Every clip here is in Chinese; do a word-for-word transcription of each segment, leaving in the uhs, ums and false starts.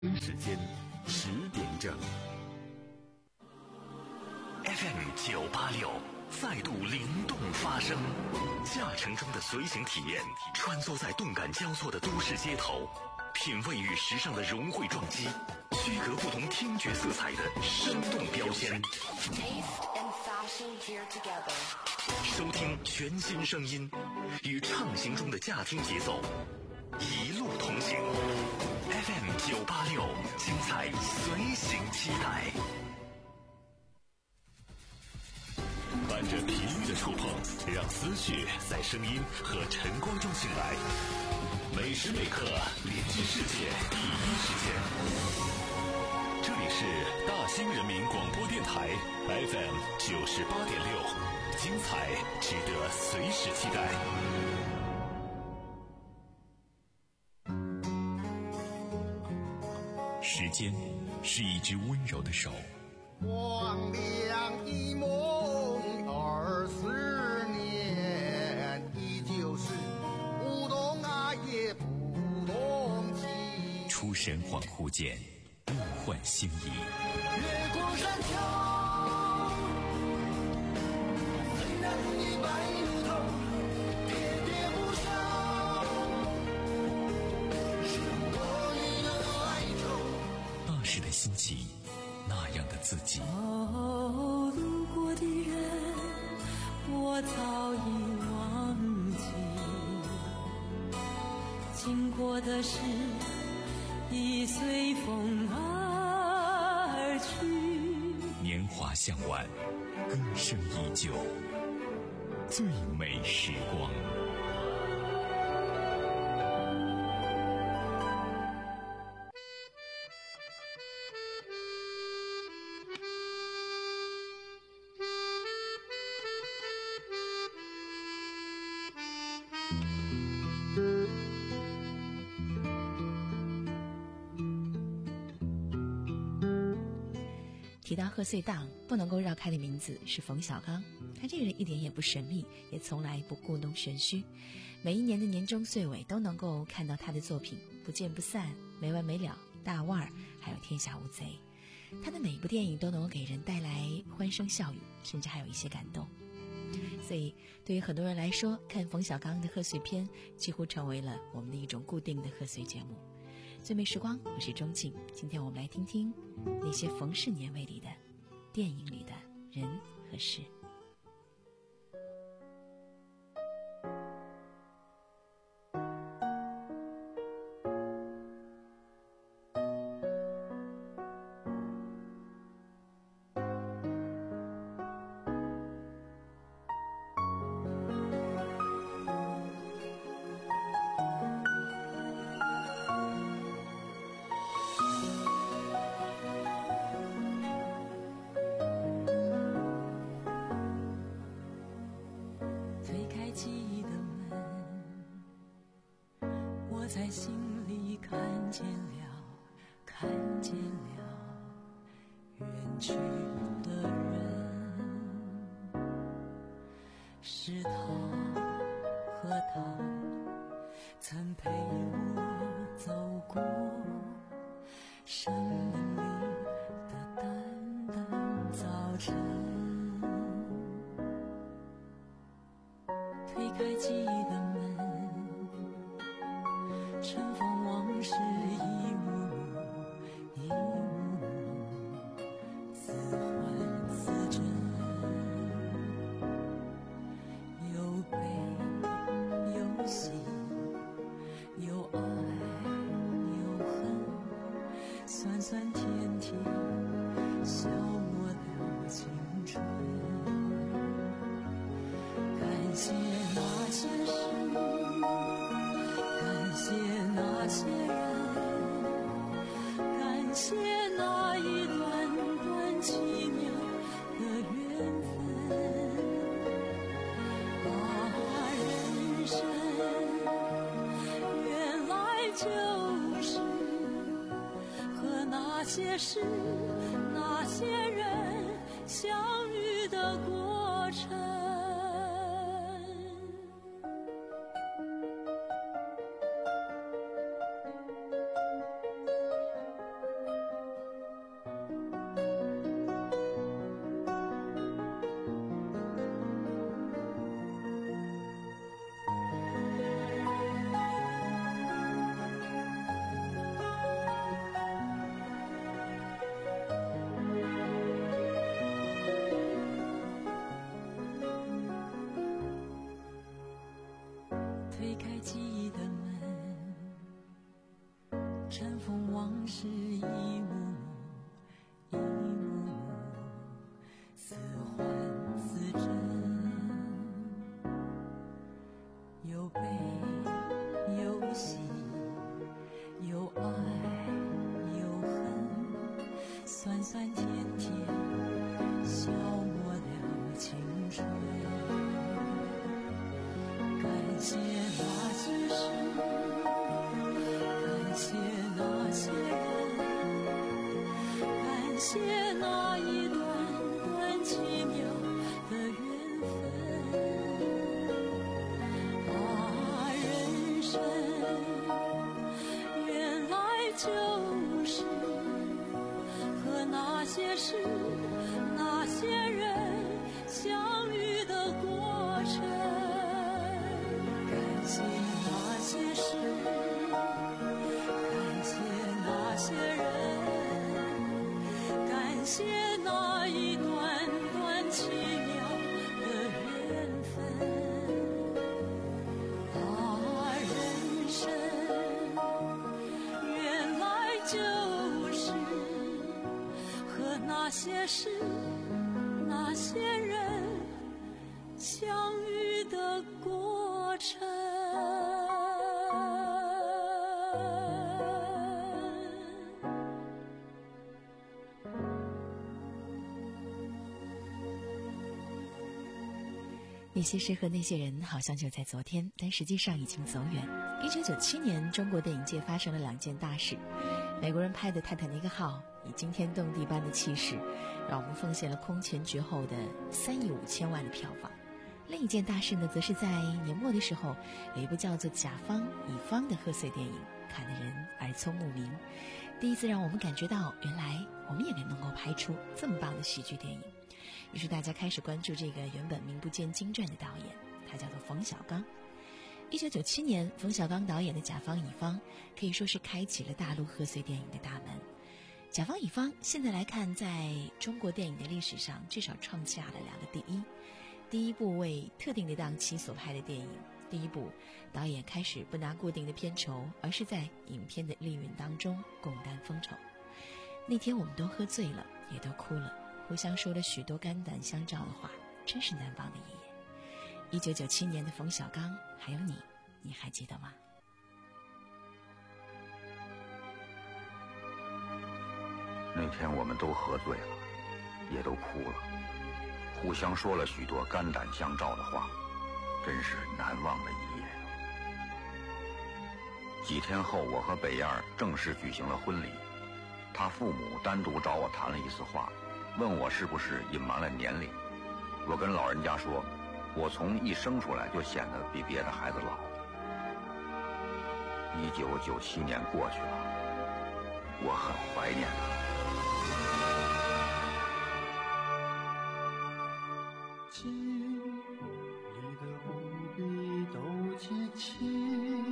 时间十点整 F M 九八六再度灵动发声，驾乘中的随行体验，穿梭在动感交错的都市街头，品味与时尚的融汇撞击，区隔不同听觉色彩的生动标签。收听全新声音，与畅行中的驾听节奏，一路同行。F M 九八六，精彩随行期待。伴着频率的触碰，让思绪在声音和晨光中醒来。每时每刻连接世界第一时间。这里是大兴人民广播电台 F M 九十八点六，精彩值得随时期待。时间是一只温柔的手， 光亮一梦二十年，依旧是不懂爱也不懂情。 出神恍惚间，物换星移。 月光山丘，虽然一败如头，喋喋不休，是我一个哀愁。 那时的心情，那样的自己。 哦，路过的人，我早已忘记，经过的事已随风而去。 年华向晚，歌声依旧，最美时光。 提到贺岁档，不能够绕开的名字是冯小刚。他这个人一点也不神秘，也从来不故弄玄虚。每一年的年终岁尾都能够看到他的作品，不见不散、没完没了、大腕儿，还有天下无贼。他的每一部电影都能够给人带来欢声笑语，甚至还有一些感动。所以对于很多人来说，看冯小刚的贺岁片几乎成为了我们的一种固定的贺岁节目。最美时光，我是钟静。今天我们来听听那些冯氏年味里的电影里的人和事。 那些事，那些人相遇的过程。 酸酸甜甜，消磨了青春。感谢那些事，感谢那些人，感谢那一段段奇妙的缘分。啊，人生原来就是和那些事那些人相遇的过程。感谢那些事，感谢那些人，感谢那一段段奇妙的缘分。啊，人生原来就是和那些事那些人相遇的过程。 那些事和那些人好像就在昨天，但实际上已经走远。一九九七年，中国电影界发生了两件大事。美国人拍的《泰坦尼克号》以惊天动地般的气势，让我们奉献了空前绝后的三亿五千万的票房。另一件大事呢，则是在年末的时候，有一部叫做《甲方乙方》的贺岁电影，看得人耳聪目明。第一次让我们感觉到，原来我们也能够拍出这么棒的喜剧电影。于是大家开始关注这个原本名不见经传的导演，他叫做冯小刚。一九九七年，冯小刚导演的《甲方乙方》可以说是开启了大陆贺岁电影的大门。甲方乙方现在来看，在中国电影的历史上至少创下了两个第一。第一部为特定的档期所拍的电影，第一部导演开始不拿固定的片酬，而是在影片的利润当中共担风酬。那天我们都喝醉了，也都哭了，互相说了许多肝胆相照的话，真是难忘的一夜。一九九七年的冯小刚，还有你，你还记得吗？ 那天我们都喝醉了，也都哭了，互相说了许多肝胆相照的话，真是难忘的一夜。几天后，我和北燕正式举行了婚礼，他父母单独找我谈了一次话，问我是不是隐瞒了年龄。我跟老人家说，我从一生出来就显得比别的孩子老。一九九七年过去了，我很怀念他。 经历的不必都记起，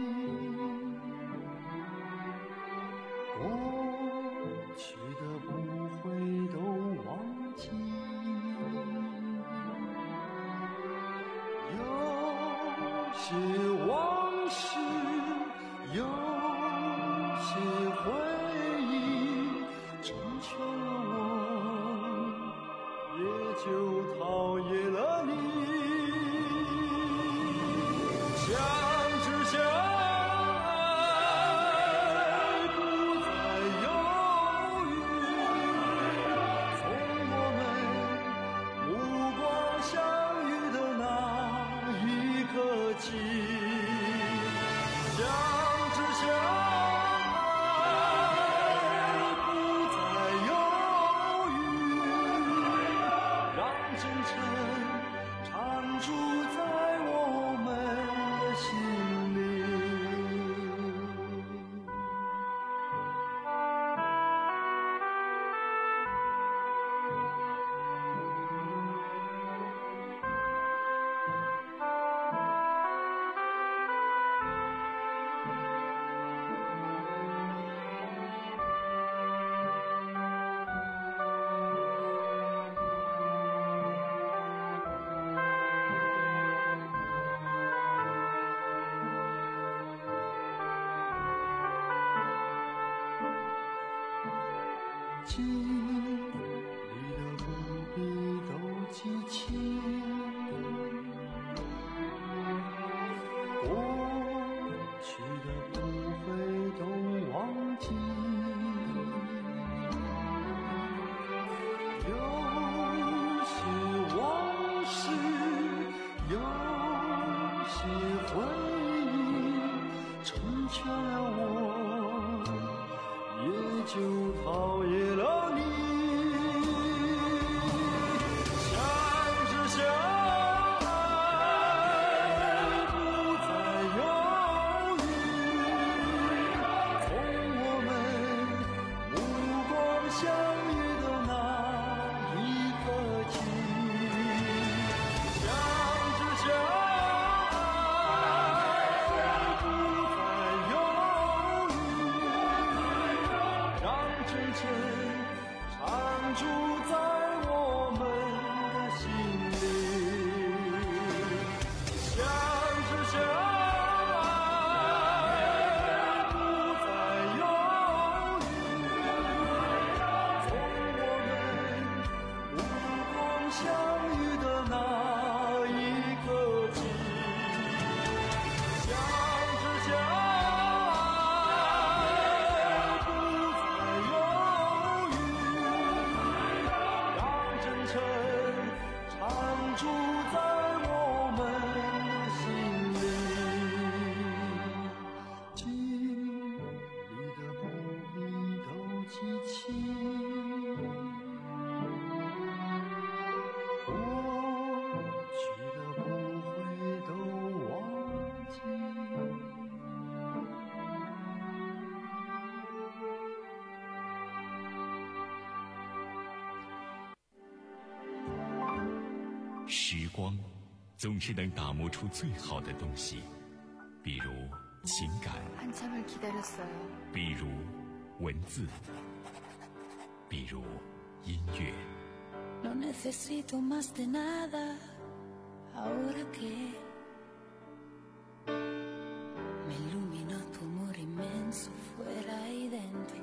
过去的不会都忘记。有些往事，有些回忆，成全了我，也就讨厌了你。相知相爱，不再犹豫。从我们目光相遇的那一刻起，相知相爱，不再犹豫。让真诚常驻在我们的心里。经历的不必都记起，过去的不会都忘记。 超越了你，相知相爱不再犹豫，从我们目光相遇的那一刻起，相知相爱不再犹豫，让真诚常驻在我们的心里，相知相爱不再犹豫，从我们目光相遇的那一刻起，相知相爱不再犹豫，让真诚常驻在我们的心里，经历的不必都记起，过去的不会都忘记。 时光总是能打磨出最好的东西，比如情感， 한참을 기다렸어요. 比如文字，比如音乐。 No necesito más de nada ahora que me ilumina tu amor inmenso fuera y dentro。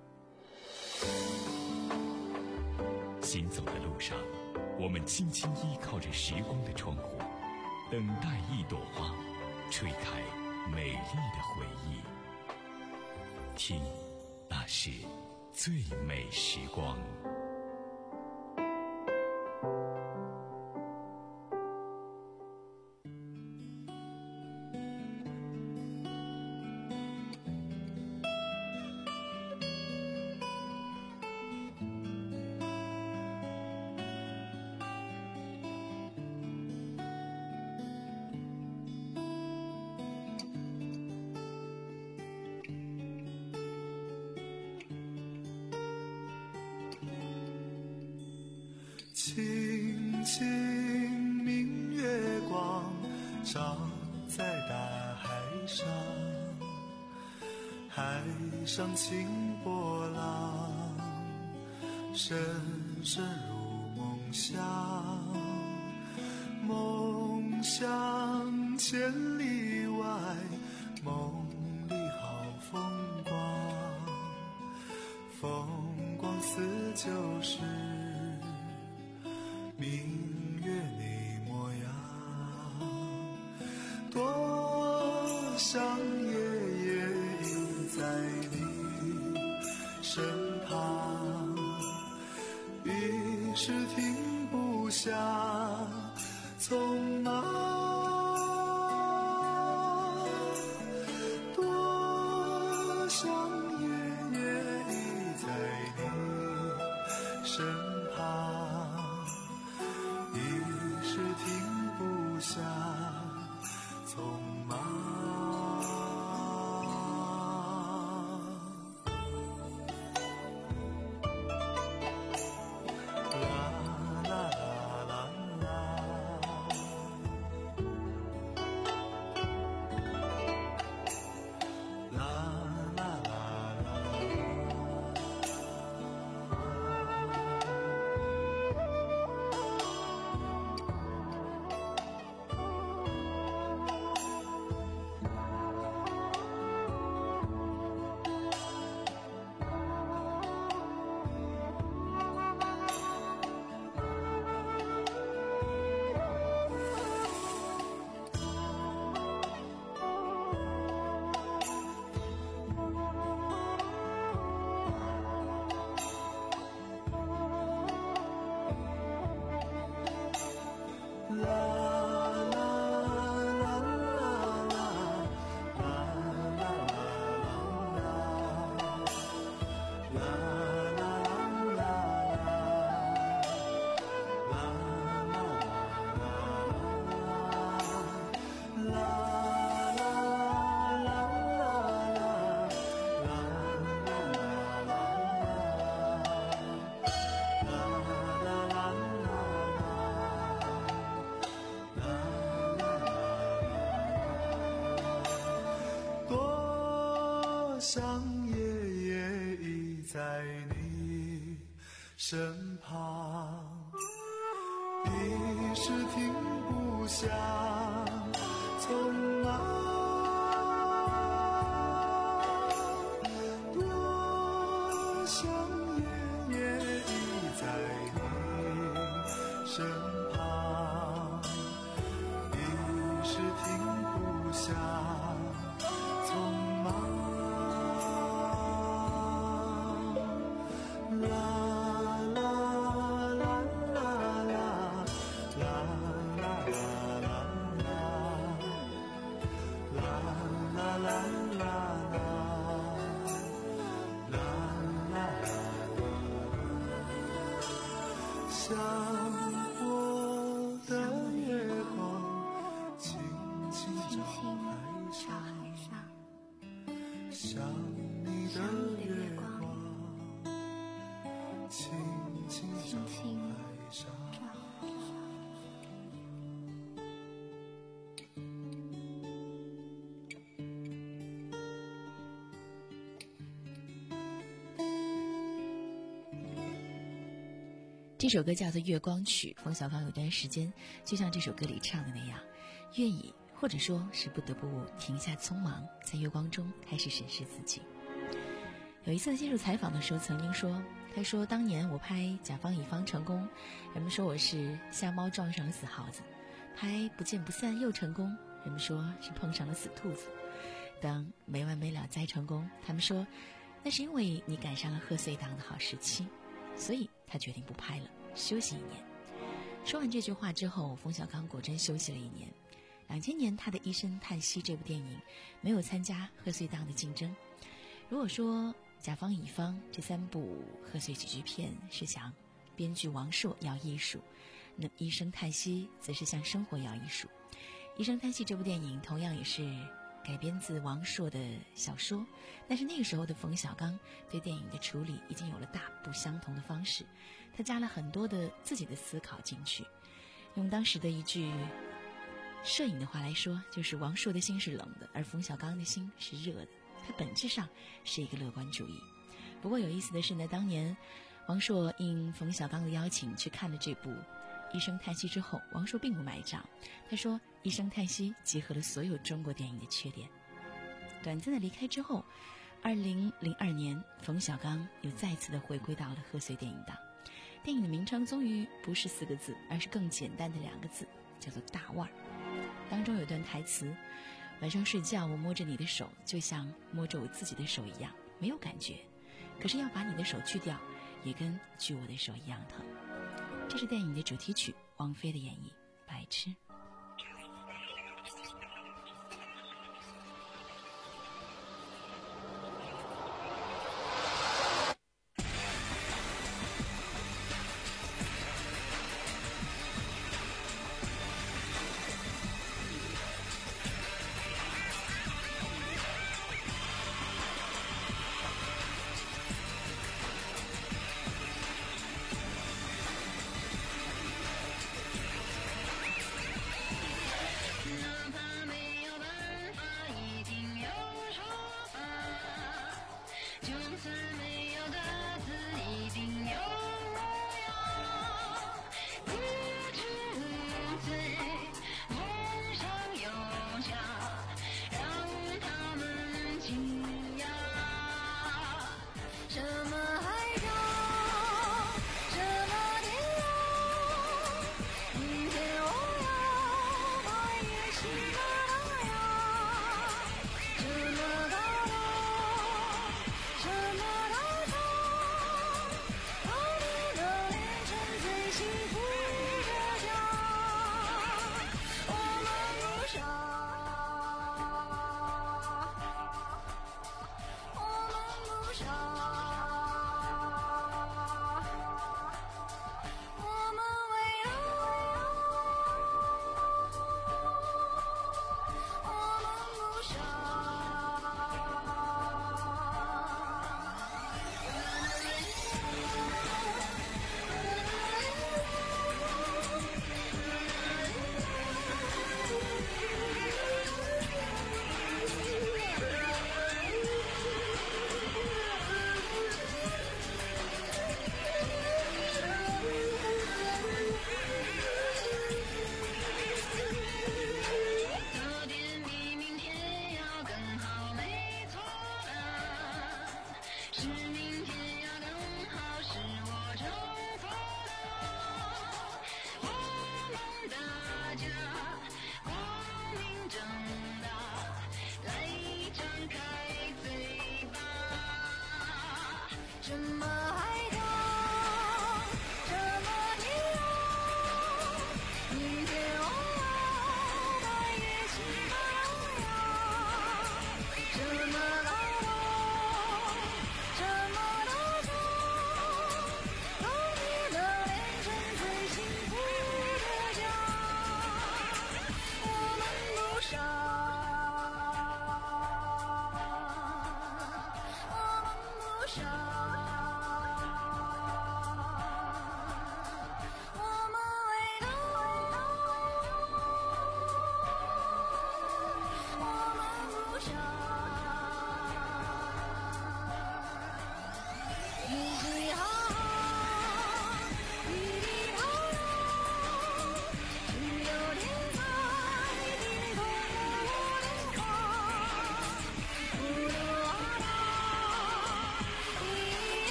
行走的路上，我们轻轻依靠着时光的窗户，等待一朵花吹开美丽的回忆。听，那是最美时光。 轻轻明月光照在大海上，海上清波浪，深深入梦乡，梦乡千里外，梦里好风光，风光似旧时明月你模样，多想夜夜依在你身旁，一时停不下匆忙，多想夜夜依在你身旁，一时停不下匆忙。啦啦啦啦啦，啦啦啦啦。 想夜夜依在你身旁，一时停不下匆忙，多想夜夜依在你身旁，一时停不下匆忙。想我的月光轻轻照海上，想你的月光轻轻照海上。 这首歌叫做《月光曲》，冯小刚有段时间就像这首歌里唱的那样，愿意或者说是不得不停下匆忙，在月光中开始审视自己。有一次接受采访的时候曾经说，他说当年我拍甲方乙方成功，人们说我是瞎猫撞上了死耗子，拍不见不散又成功，人们说是碰上了死兔子，当没完没了再成功，他们说那是因为你赶上了贺岁档的好时期，所以他决定不拍了，休息一年。说完这句话之后，冯小刚果真休息了一年。两千年他的《一声叹息》这部电影没有参加贺岁档的竞争。如果说甲方乙方这三部贺岁喜剧片是向编剧王朔要艺术，那《一声叹息》则是向生活要艺术。《一声叹息》这部电影同样也是改编自王朔的小说，但是那个时候的冯小刚对电影的处理已经有了大不相同的方式，他加了很多的自己的思考进去。用当时的一句摄影的话来说，就是王朔的心是冷的，而冯小刚的心是热的，他本质上是一个乐观主义。不过有意思的是呢，当年王朔应冯小刚的邀请去看了这部一声叹息之后，王朔并不买账，他说一声叹息集合了所有中国电影的缺点。短暂的离开之后，二零零二年冯小刚又再次的回归到了贺岁电影档。电影的名称终于不是四个字，而是更简单的两个字，叫做大腕儿。当中有段台词，晚上睡觉我摸着你的手，就像摸着我自己的手一样，没有感觉，可是要把你的手锯掉，也跟锯我的手一样疼。这是电影的主题曲，王菲的演绎，白痴。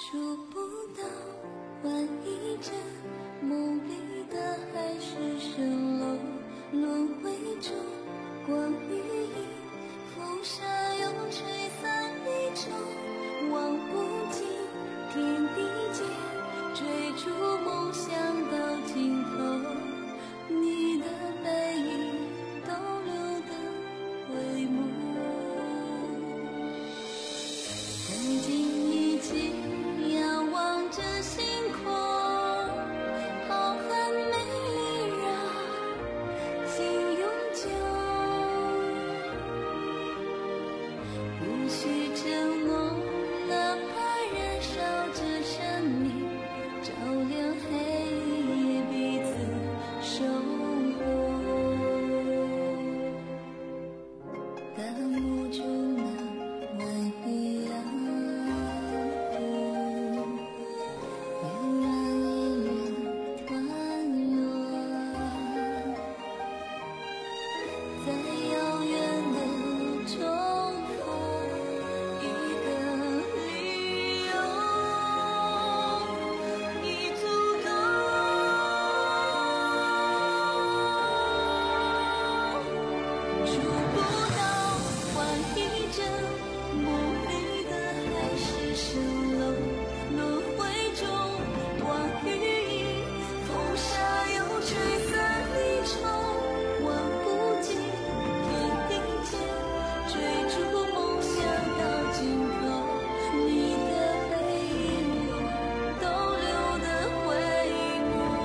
触不到换一阵梦里的海市蜃楼，轮回中光与影，风沙又吹散离愁，望不尽天地间，追逐梦想到尽头，你的背影逗留的回眸，曾经一起仰望着星空，浩瀚美丽让心永久，不需承诺，哪怕燃烧着生命，照亮黑夜，彼此守候。大幕中那晚飞扬，圆满一人团圆，在遥远的重逢，一个理由已足够。触不到换一阵梦里的海市蜃楼，轮回中光与影，风沙又吹散离愁，望不尽天地间，追逐梦想到尽头，你的背影我逗留的回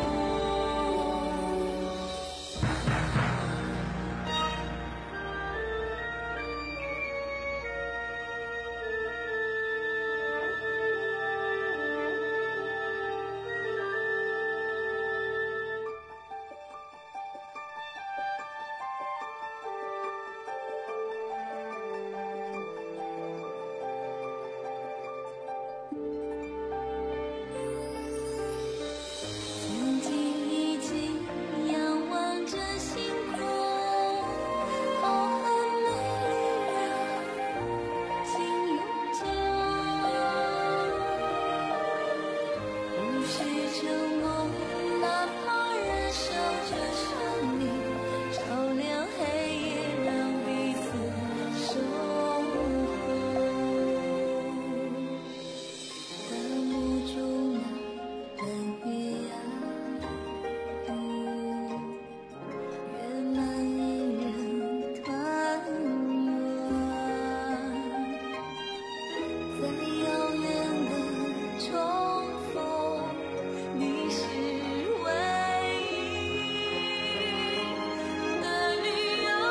曾经一起仰望着星空，浩瀚美丽让心永久，不需承诺，哪怕燃烧着生命，照亮黑夜，让彼此守候。大幕中那轮月啊，圆满一人团圆，在遥远的重逢，你是唯一的理由。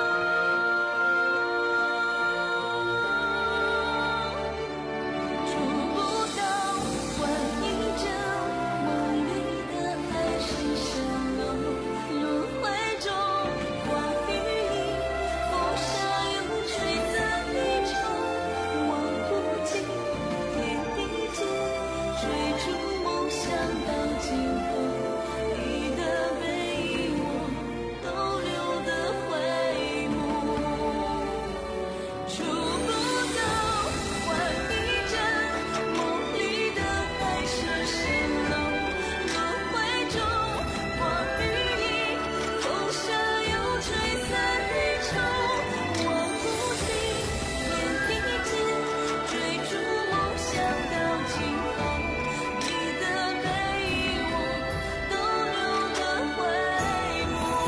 触不到换一阵梦里的海市蜃楼，轮回中光与影，风沙又吹散离愁，望不尽天地间，追逐梦想到尽头，你的背影我逗留的回眸。触不到换一阵梦里的海市蜃楼，轮回中光与影，风沙又吹散离愁，望不尽天地间，追逐梦想到尽头，你的背影我逗留的回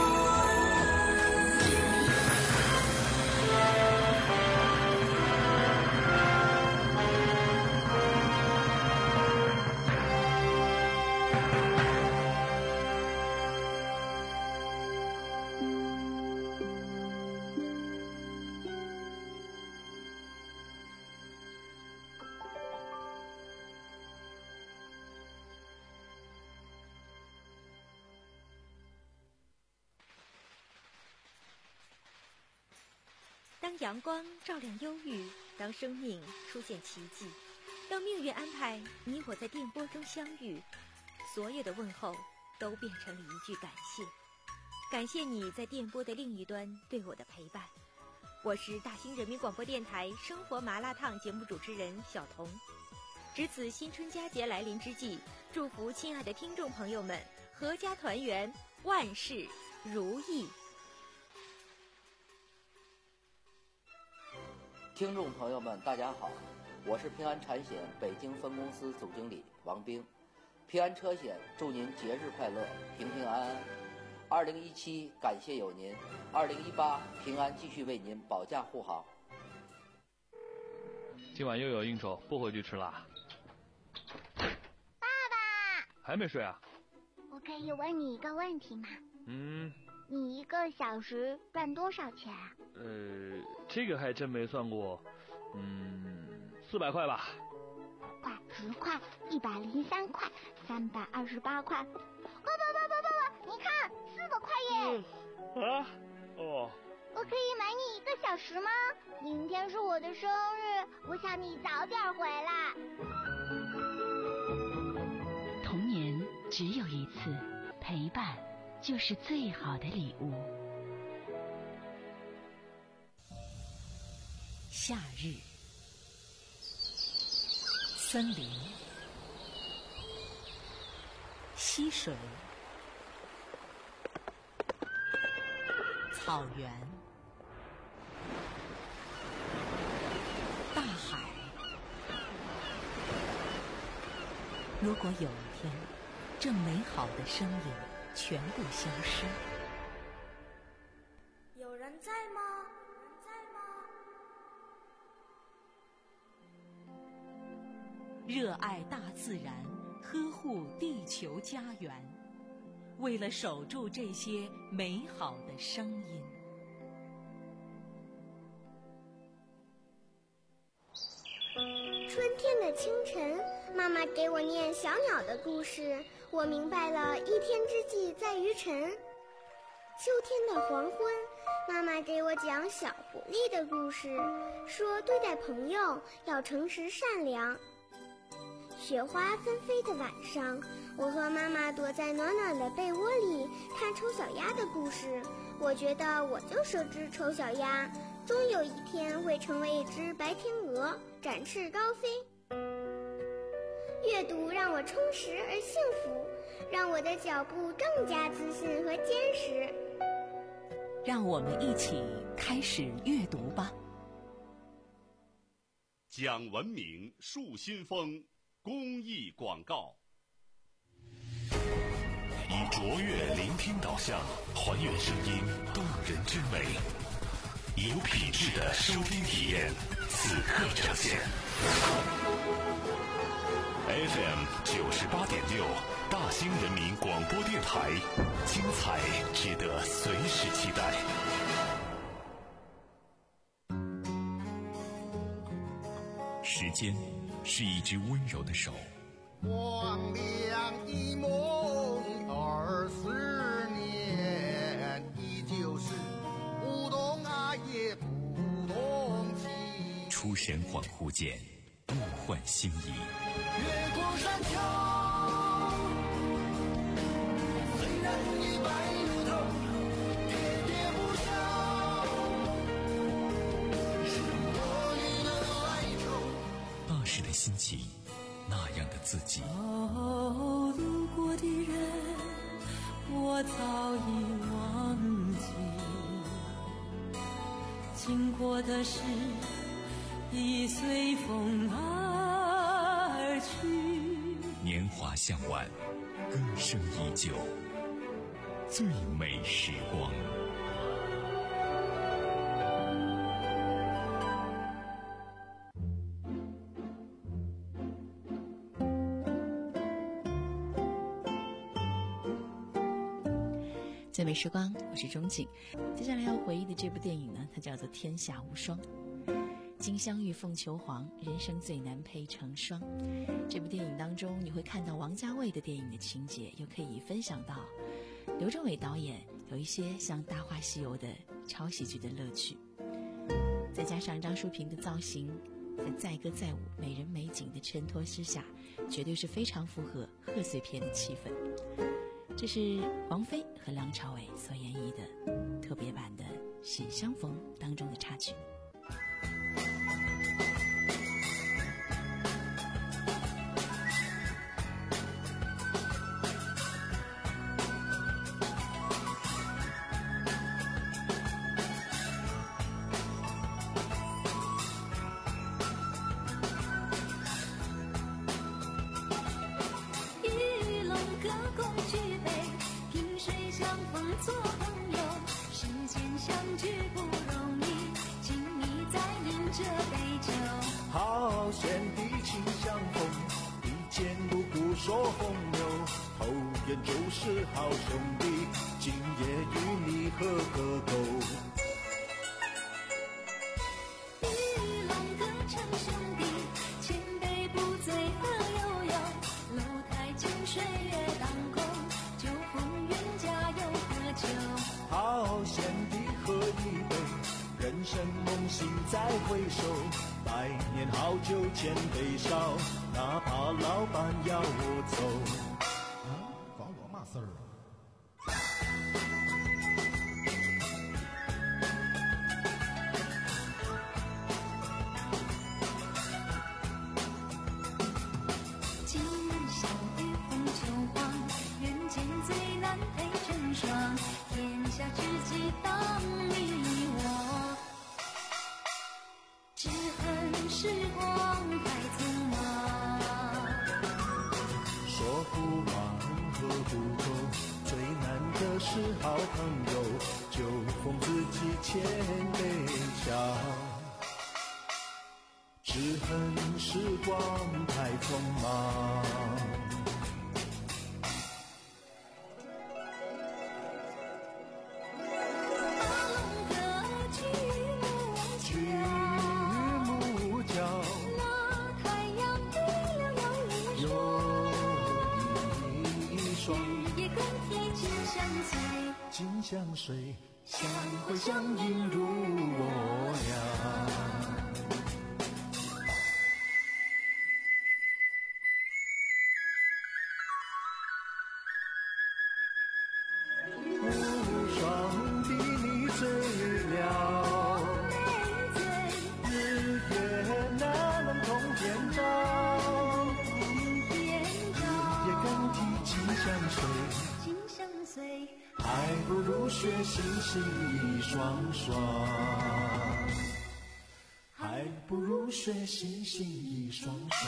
当阳光照亮忧郁，当生命出现奇迹，当命运安排你我在电波中相遇，所有的问候都变成了一句感谢。感谢你在电波的另一端对我的陪伴。我是大兴人民广播电台生活麻辣烫节目主持人小彤。 值此新春佳节来临之际，祝福亲爱的听众朋友们阖家团圆，万事如意。 听众朋友们，大家好，我是平安产险北京分公司总经理王兵。平安车险祝您节日快乐，平平安安。二零一七感谢有您，二零一八平安继续为您保驾护航。 今晚又有应酬，不回去吃啦。 爸爸还没睡啊？ 我可以问你一个问题吗？ 嗯。 你一个小时赚多少钱啊？ 呃，这个还真没算过。嗯，四百块吧。 五块、十块、一百零三块、三百二十八块。爸爸爸爸爸爸，你看，四百块耶！ 嗯、啊？哦。 我可以买你一个小时吗？明天是我的生日，我想你早点回来。 童年只有一次，陪伴就是最好的礼物。夏日，森林，溪水，草原，大海。如果有一天，这美好的声音全部消失， 有人在吗？有人在吗？ 热爱大自然，呵护地球家园，为了守住这些美好的声音。 春天的清晨，妈妈给我念小鸟的故事，我明白了一天之计在于晨。秋天的黄昏，妈妈给我讲小狐狸的故事，说对待朋友要诚实善良。雪花纷飞的晚上，我和妈妈躲在暖暖的被窝里看丑小鸭的故事，我觉得我就是只丑小鸭，终有一天会成为一只白天鹅，展翅高飞。阅读让我充实而幸福，让我的脚步更加自信和坚实。 让我们一起开始阅读吧。 讲文明树新风公益广告。以卓越聆听导向，还原声音动人之美，有品质的收听体验，此刻呈现。F M 九十八点六，大兴人民广播电台，精彩值得随时期待。 时间是一只温柔的手， 黄粱一梦二十年，依旧是不懂爱也不懂情。 出神恍惚间，物换星移。 越过山丘，虽然已白如头，喋喋不休，是我予的哀愁。 那时的心情，那样的自己。 哦，路过的人，我早已忘记，经过的事已随风而去。 年华向晚，歌声依旧，最美时光。 最美时光，我是钟景。接下来要回忆的这部电影呢，它叫做《天下无双》。金镶玉凤求凰，人生最难配成双。这部电影当中，你会看到王家卫的电影的情节，又可以分享到刘镇伟导演有一些像《大话西游》的超喜剧的乐趣。再加上张淑平的造型，在载歌载舞、美人美景的衬托之下，绝对是非常符合贺岁片的气氛。这是王菲和梁朝伟所演绎的特别版的《喜相逢》当中的插曲。 这杯酒。 好险的清相逢，一见如故说风流，投缘就是好兄弟，今夜与你喝个够。 玉龙歌唱兄弟，千杯不醉喝悠悠。楼台酒水月当空，酒逢冤家又何求？ 好险的喝一杯，人生梦醒再回首。百年好酒千杯少，哪怕老板要我走。啊，搞我嘛事儿啊？ 今日小雨红秋黄，人间最难配成双。天下知己当你我，只恨时光太匆忙。 说不完喝不够，最难的是好朋友，酒逢知己千杯少。只恨时光太匆忙。 阿龙歌曲曲木角， 那太阳低了有一有一双夜更替紧相随， 紧相随，相会相映入我俩。无双比你醉了，日月哪能同天照？日夜更替紧相随， 紧相随， 还不如学星星一双双，还不如学星星一双双。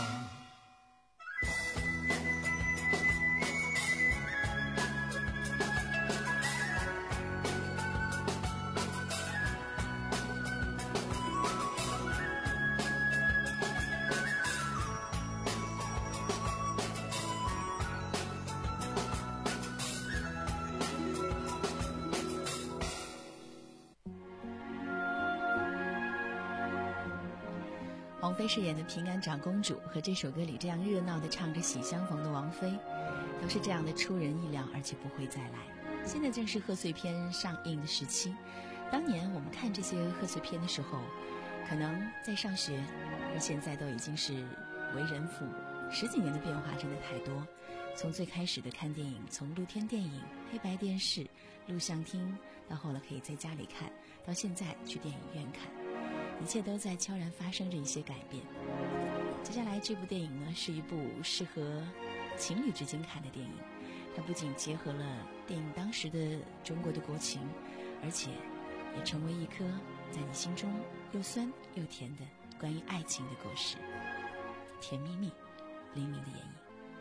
王菲饰演的平安长公主和这首歌里这样热闹地唱着喜相逢的王菲，都是这样的出人意料，而且不会再来。现在正是贺岁片上映的时期，当年我们看这些贺岁片的时候，可能在上学，而现在都已经是为人父母，十几年的变化真的太多。从最开始的看电影，从露天电影、黑白电视、录像厅，到后来可以在家里看，到现在去电影院看，一切都在悄然发生着一些改变。接下来这部电影呢，是一部适合情侣之间看的电影，它不仅结合了电影当时的中国的国情，而且也成为一颗在你心中又酸又甜的关于爱情的故事。甜蜜蜜，黎明的演绎。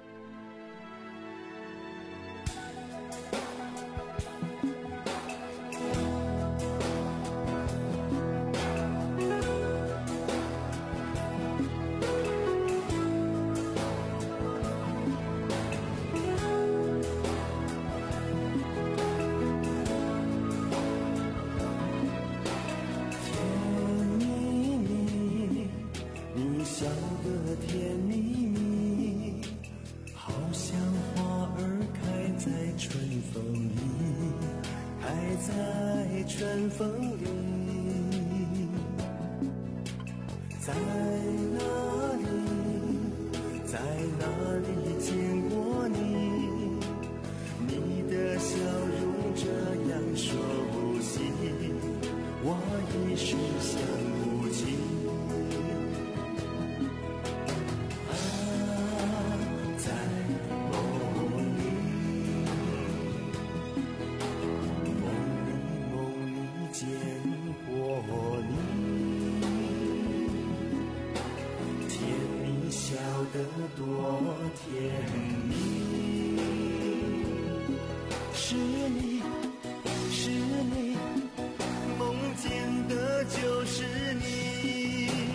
春风里，在哪里，在哪里见过你？你的笑容这样说不细，我一时想不起。啊，在梦里，梦里见过你，甜蜜笑得多甜蜜，是你，是你，梦见的就是你。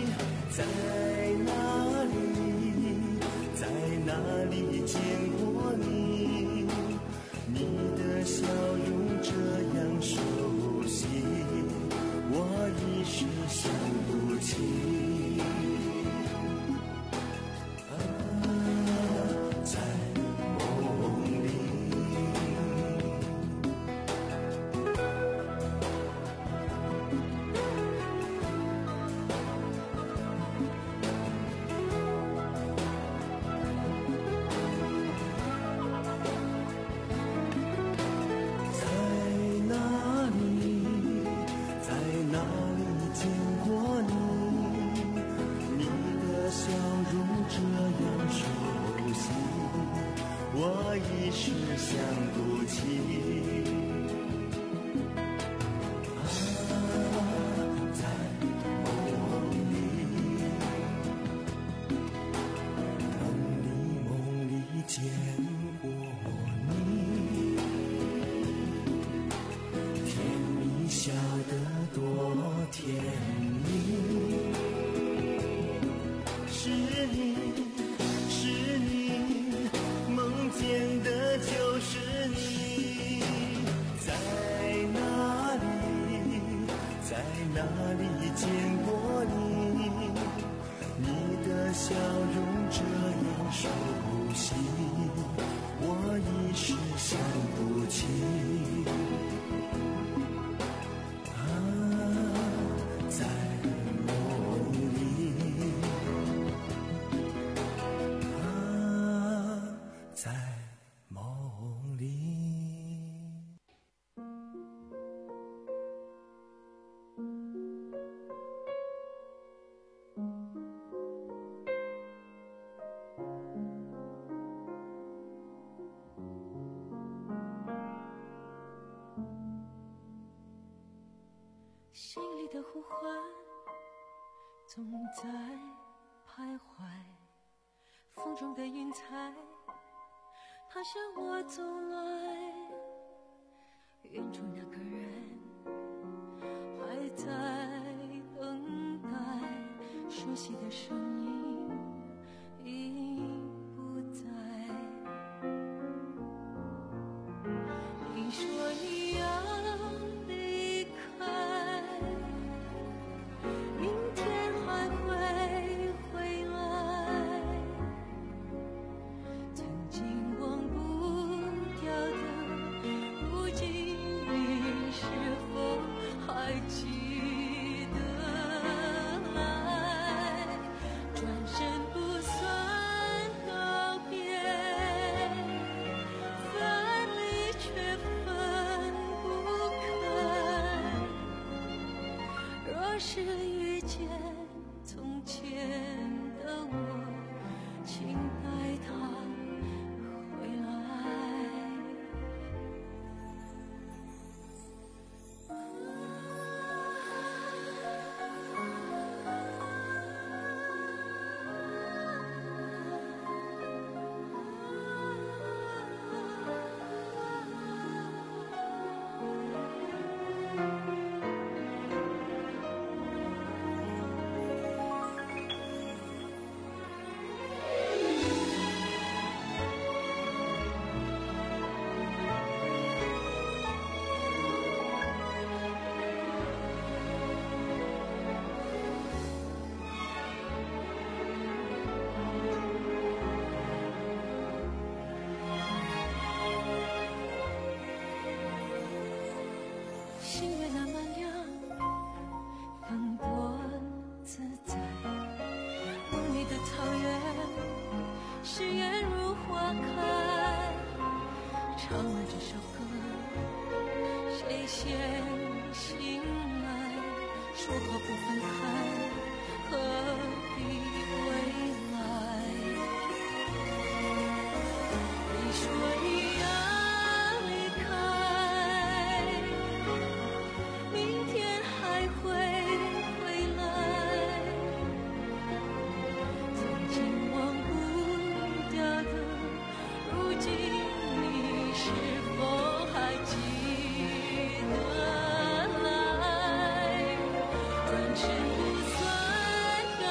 时想不起。见过你，甜蜜笑得多甜蜜，是你，是你，梦见的就是你，在哪里，在哪里见过你，你的笑容这样熟悉，我一时想不起。啊，在梦里，啊，在梦里。 心里的呼唤总在徘徊，风中的云彩它向我走来，远处那个人还在等待，熟悉的声音已不在。你说你要离开，明天还会回来，曾经忘不掉的，如今你是否还记得来？转身不算告别，分离却分不开。若是遇见从前的我，请带他回来。心月那么亮，风多自在，梦里的草原，誓言如花开。唱完这首歌，谁先醒来？说好不分开，何必未来？你说你要离开，明天还会回来，曾经忘不掉的，如今你是否还记得来？转身不算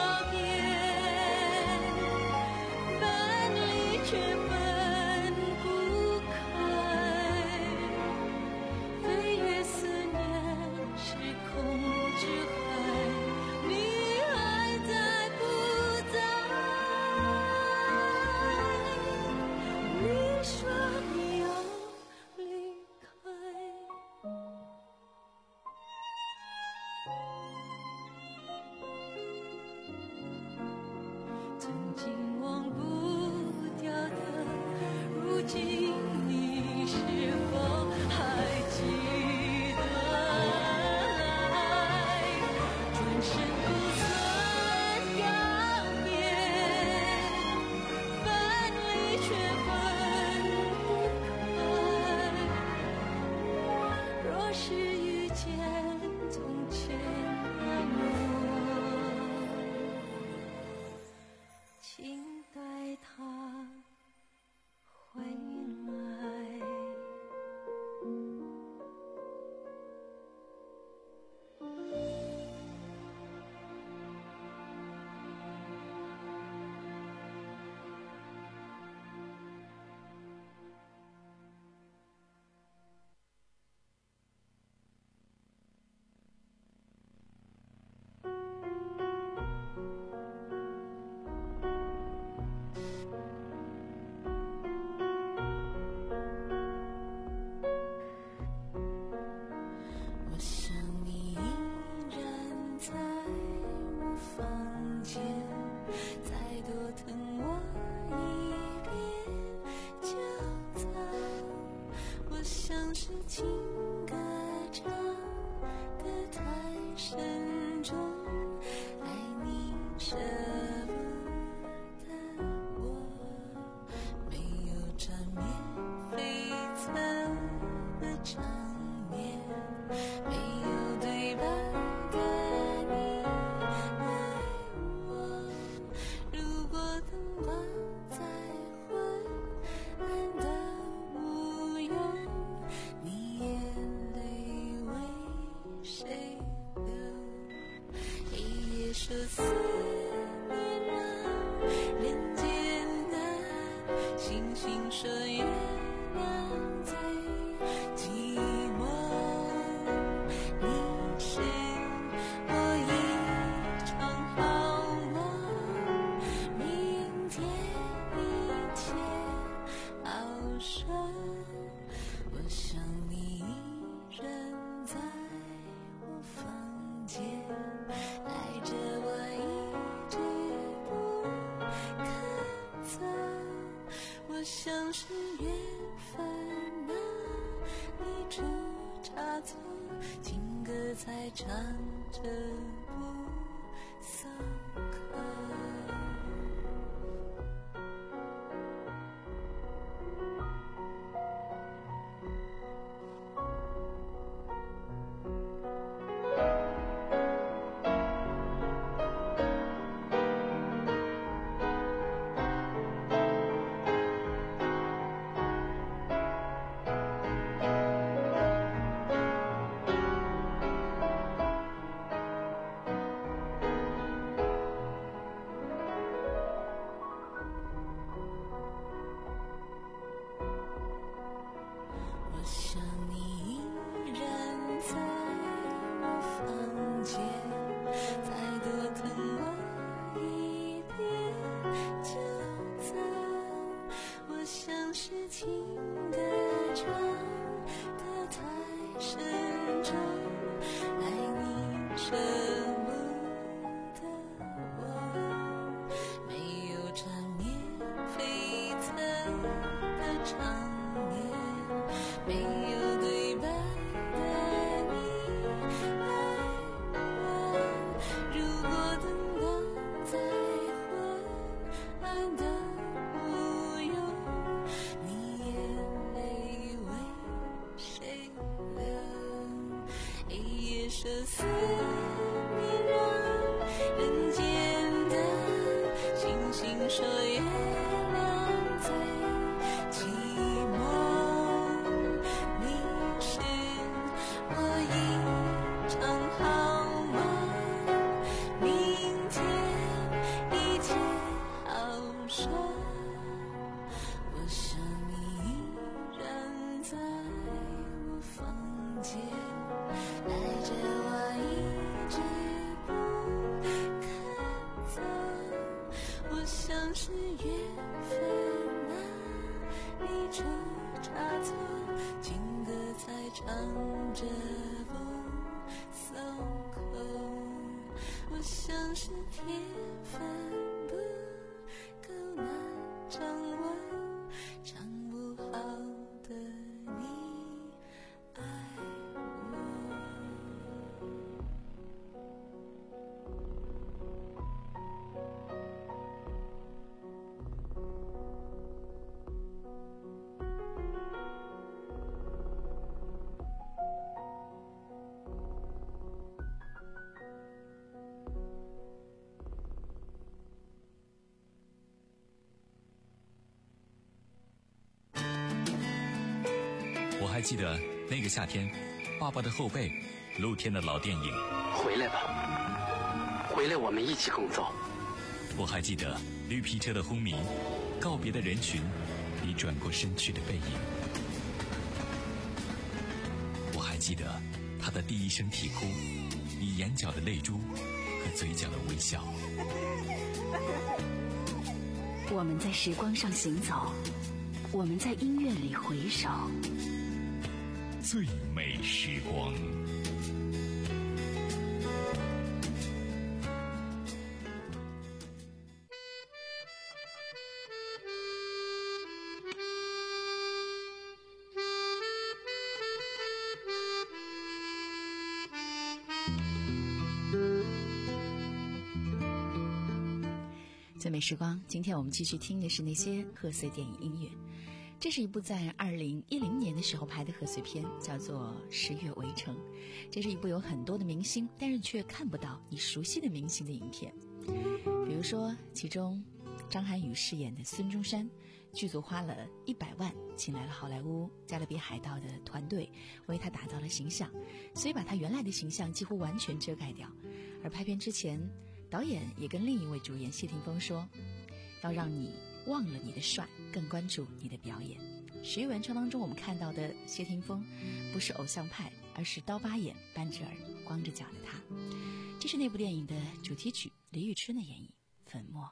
见，再多疼我一遍就走。我像是情歌唱得太深重，爱你舍不得我，没有缠绵悱恻的场面，没有对白的你爱我。如果灯光再昏暗的无用，你眼泪为谁流？黑夜说思念让人艰难，星星说月亮最寂寞。你是我一场好梦，明天一切好说。我想你依然在我房间，爱着我一直不肯走。我像是缘分哪里出差错，情歌才唱着不松口。我想你依然在我房间，再多疼我一遍就走。我像是情歌唱得太深重，爱你舍不得我，没有缠绵悱恻的场面，没有对白的你爱我。如果灯光再昏暗的无用，你眼泪为谁流？黑夜说思念让人间的，星星说月亮最寂寞。你是我一场好梦，明天一切好说。我想你依然在我房间，爱着我一直不肯走。我像是缘分哪里出差错，情歌才唱着不松口。我像是天分不够难掌握，唱不好的你爱我。 我还记得那个夏天，爸爸的后背，露天的老电影。 回来吧，回来，我们一起工作。 我还记得绿皮车的轰鸣，告别的人群，你转过身去的背影。我还记得他的第一声啼哭，你眼角的泪珠和嘴角的微笑。 我们在时光上行走，我们在音乐里回首。 最美时光。 最美时光，今天我们继续听的是那些贺岁电影音乐。这是一部在二零一零年的时候拍的贺岁片，叫做《十月围城》。这是一部有很多的明星，但是却看不到你熟悉的明星的影片。比如说，其中张涵予饰演的孙中山，剧组花了一百万请来了好莱坞加勒比海盗的团队，为他打造了形象，所以把他原来的形象几乎完全遮盖掉。而拍片之前，导演也跟另一位主演谢霆锋说，要让你忘了你的帅，更关注你的表演。十月围城当中我们看到的谢霆锋不是偶像派，而是刀疤眼、半只耳、光着脚的他。这是那部电影的主题曲，李宇春的演绎《粉末》。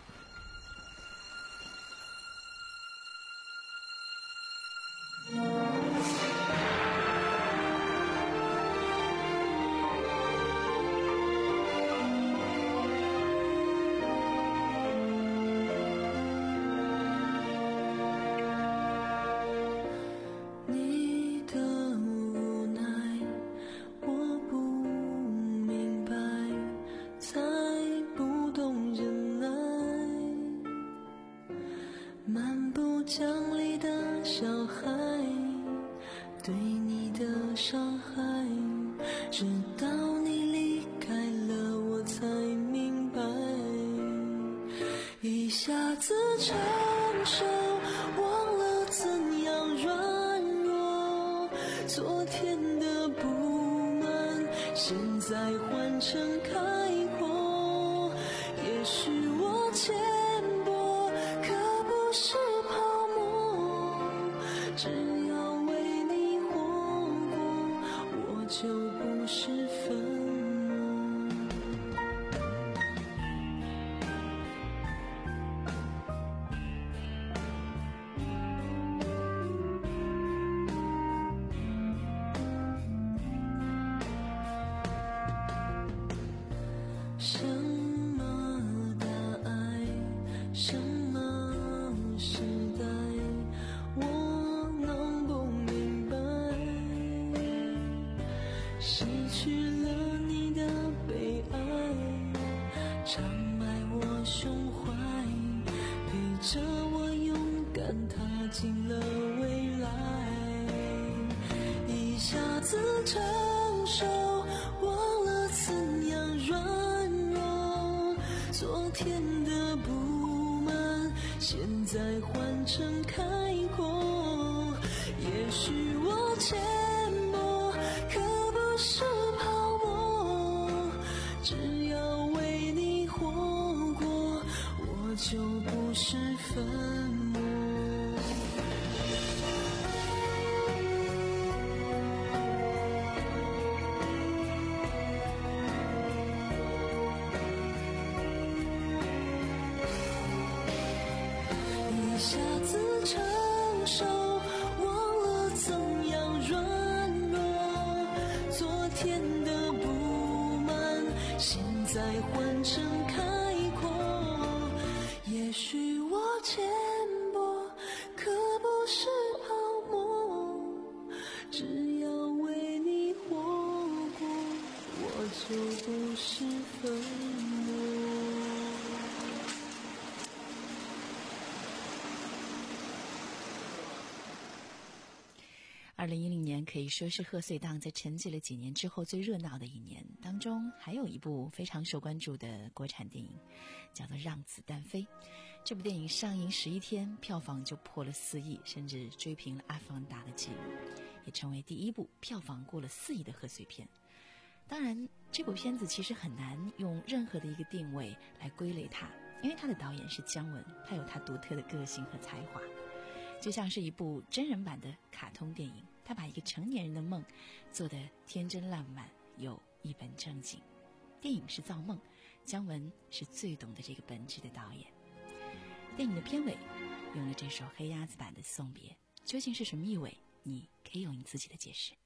二零一零年可以说是贺岁档在沉寂了几年之后最热闹的一年，当中还有一部非常受关注的国产电影，叫做《让子弹飞》。这部电影上映十一天，票房就破了四亿，甚至追平了《阿凡达》的记录，也成为第一部票房过了四亿的贺岁片。当然，这部片子其实很难用任何的一个定位来归类它，因为它的导演是姜文，他有他独特的个性和才华。就像是一部真人版的卡通电影，他把一个成年人的梦做得天真烂漫又一本正经。电影是造梦，姜文是最懂得这个本质的导演。电影的片尾用了这首黑鸭子版的送别，究竟是什么意味？你可以用你自己的解释。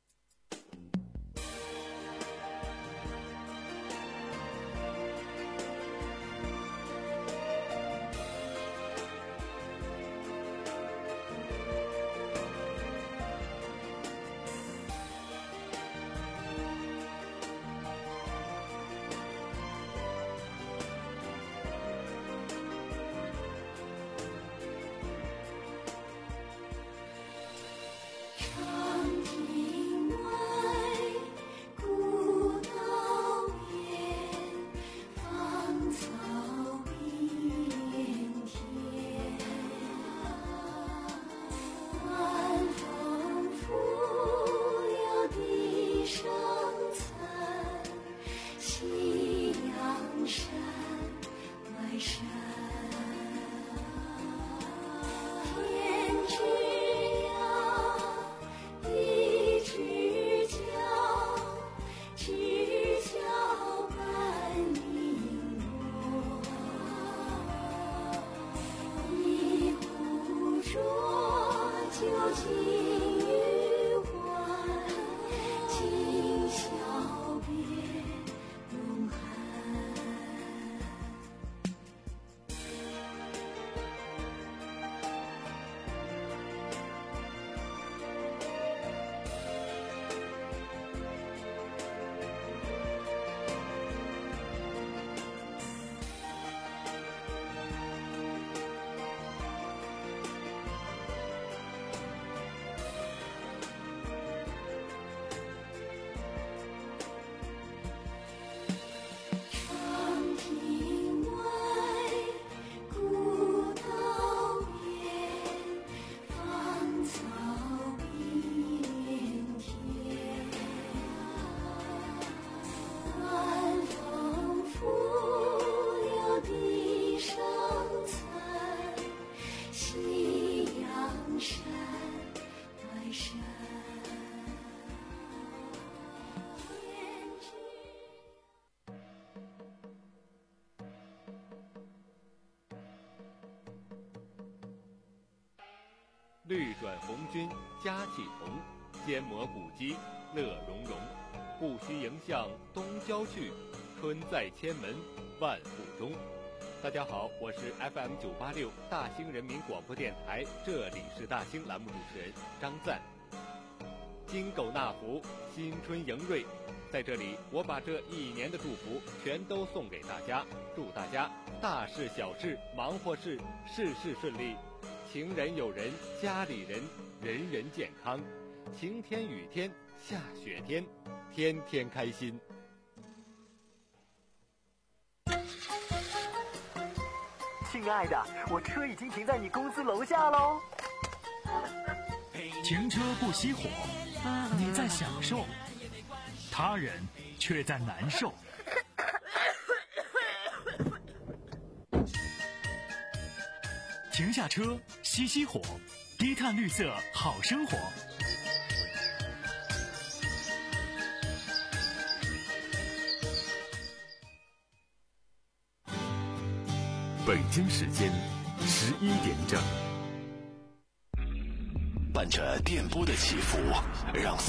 绿转红军佳气同，肩磨古肌乐融融。不须迎向东郊去，春在千门万户中。大家好，我是 F M 九八六大兴人民广播电台，这里是大兴栏目主持人张赞。金狗纳福，新春迎瑞，在这里我把这一年的祝福全都送给大家，祝大家大事小事忙活事事事顺利，情人友人家里人人人健康，晴天雨天下雪天，天天开心。 亲爱的，我车已经停在你公司楼下喽。 停车不熄火，你在享受，他人却在难受。停下车，熄熄火，低碳绿色好生活。 北京时间十一点整，伴着电波的起伏，让